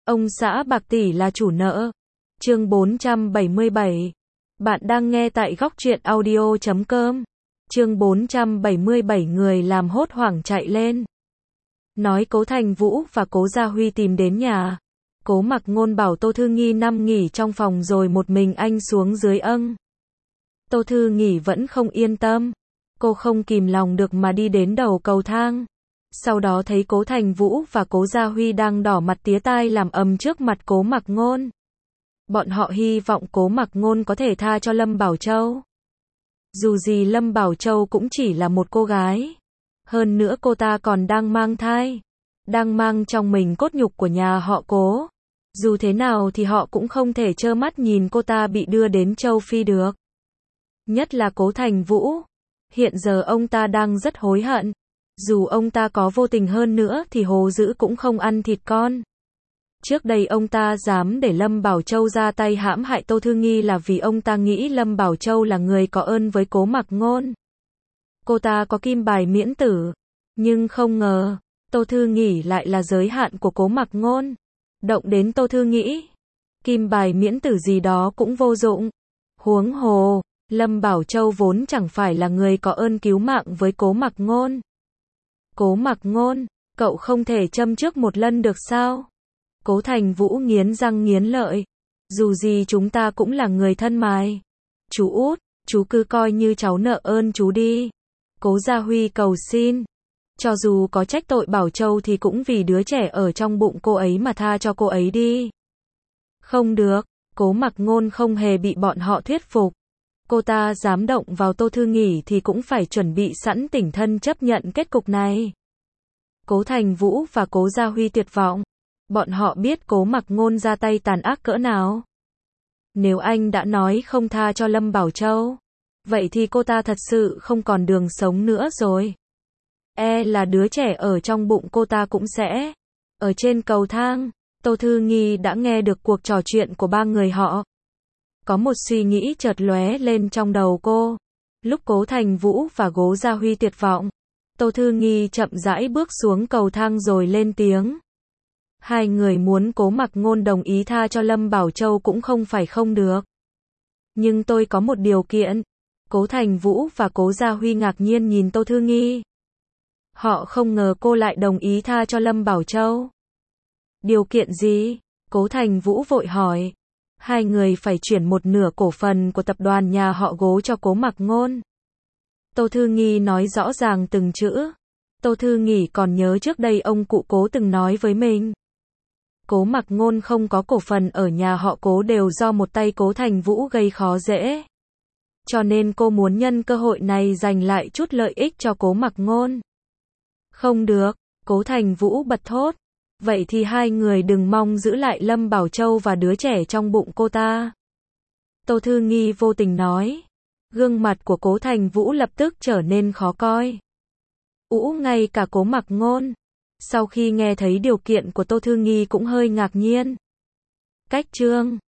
Ông xã bạc tỷ là chủ nợ. Chương 477. Bạn đang nghe tại góc truyện audio.com. Chương 477 người làm hốt hoảng chạy lên. Nói Cố Thành Vũ và Cố Gia Huy tìm đến nhà. Cố Mặc Ngôn bảo Tô Thư Nghi nằm nghỉ trong phòng rồi một mình anh xuống dưới âng. Tô Thư Nghi vẫn không yên tâm. Cô không kìm lòng được mà đi đến đầu cầu thang. Sau đó thấy Cố Thành Vũ và Cố Gia Huy đang đỏ mặt tía tai làm ầm trước mặt Cố Mặc Ngôn. Bọn họ hy vọng Cố Mặc Ngôn có thể tha cho Lâm Bảo Châu. Dù gì Lâm Bảo Châu cũng chỉ là một cô gái. Hơn nữa cô ta còn đang mang thai. Đang mang trong mình cốt nhục của nhà họ Cố. Dù thế nào thì họ cũng không thể trơ mắt nhìn cô ta bị đưa đến châu Phi được. Nhất là Cố Thành Vũ. Hiện giờ ông ta đang rất hối hận. Dù ông ta có vô tình hơn nữa thì Hồ Dữ cũng không ăn thịt con. Trước đây ông ta dám để Lâm Bảo Châu ra tay hãm hại Tô Thư Nghi là vì ông ta nghĩ Lâm Bảo Châu là người có ơn với Cố Mặc Ngôn. Cô ta có kim bài miễn tử. Nhưng không ngờ, Tô Thư Nghi lại là giới hạn của Cố Mặc Ngôn. Động đến Tô Thư Nghi, kim bài miễn tử gì đó cũng vô dụng. Huống hồ, Lâm Bảo Châu vốn chẳng phải là người có ơn cứu mạng với Cố Mặc Ngôn. Cố Mặc Ngôn, cậu không thể châm trước một lần được sao? Cố Thành Vũ nghiến răng nghiến lợi. Dù gì chúng ta cũng là người thân mài. Chú út, chú cứ coi như cháu nợ ơn chú đi. Cố Gia Huy cầu xin. Cho dù có trách tội Bảo Châu thì cũng vì đứa trẻ ở trong bụng cô ấy mà tha cho cô ấy đi. Không được, Cố Mặc Ngôn không hề bị bọn họ thuyết phục. Cô ta dám động vào Tô Thư Nghi thì cũng phải chuẩn bị sẵn tỉnh thân chấp nhận kết cục này. Cố Thành Vũ và Cố Gia Huy tuyệt vọng. Bọn họ biết Cố Mặc Ngôn ra tay tàn ác cỡ nào. Nếu anh đã nói không tha cho Lâm Bảo Châu, vậy thì cô ta thật sự không còn đường sống nữa rồi. Là đứa trẻ ở trong bụng cô ta cũng sẽ. Ở trên cầu thang, Tô Thư Nghi đã nghe được cuộc trò chuyện của ba người họ. Có một suy nghĩ chợt lóe lên trong đầu cô. Lúc Cố Thành Vũ và Cố Gia Huy tuyệt vọng, Tô Thư Nghi chậm rãi bước xuống cầu thang rồi lên tiếng. Hai người muốn Cố Mặc Ngôn đồng ý tha cho Lâm Bảo Châu cũng không phải không được. Nhưng tôi có một điều kiện. Cố Thành Vũ và Cố Gia Huy ngạc nhiên nhìn Tô Thư Nghi. Họ không ngờ cô lại đồng ý tha cho Lâm Bảo Châu. Điều kiện gì? Cố Thành Vũ vội hỏi. Hai người phải chuyển một nửa cổ phần của tập đoàn nhà họ Cố cho Cố Mặc Ngôn. Tô Thư Nghi nói rõ ràng từng chữ. Tô Thư Nghi còn nhớ trước đây ông cụ Cố từng nói với mình. Cố Mặc Ngôn không có cổ phần ở nhà họ Cố đều do một tay Cố Thành Vũ gây khó dễ. Cho nên cô muốn nhân cơ hội này giành lại chút lợi ích cho Cố Mặc Ngôn. Không được, Cố Thành Vũ bật thốt. Vậy thì hai người đừng mong giữ lại Lâm Bảo Châu và đứa trẻ trong bụng cô ta. Tô Thư Nghi vô tình nói. Gương mặt của Cố Thành Vũ lập tức trở nên khó coi. Ngay cả Cố Mặc Ngôn, sau khi nghe thấy điều kiện của Tô Thư Nghi cũng hơi ngạc nhiên. Cách chương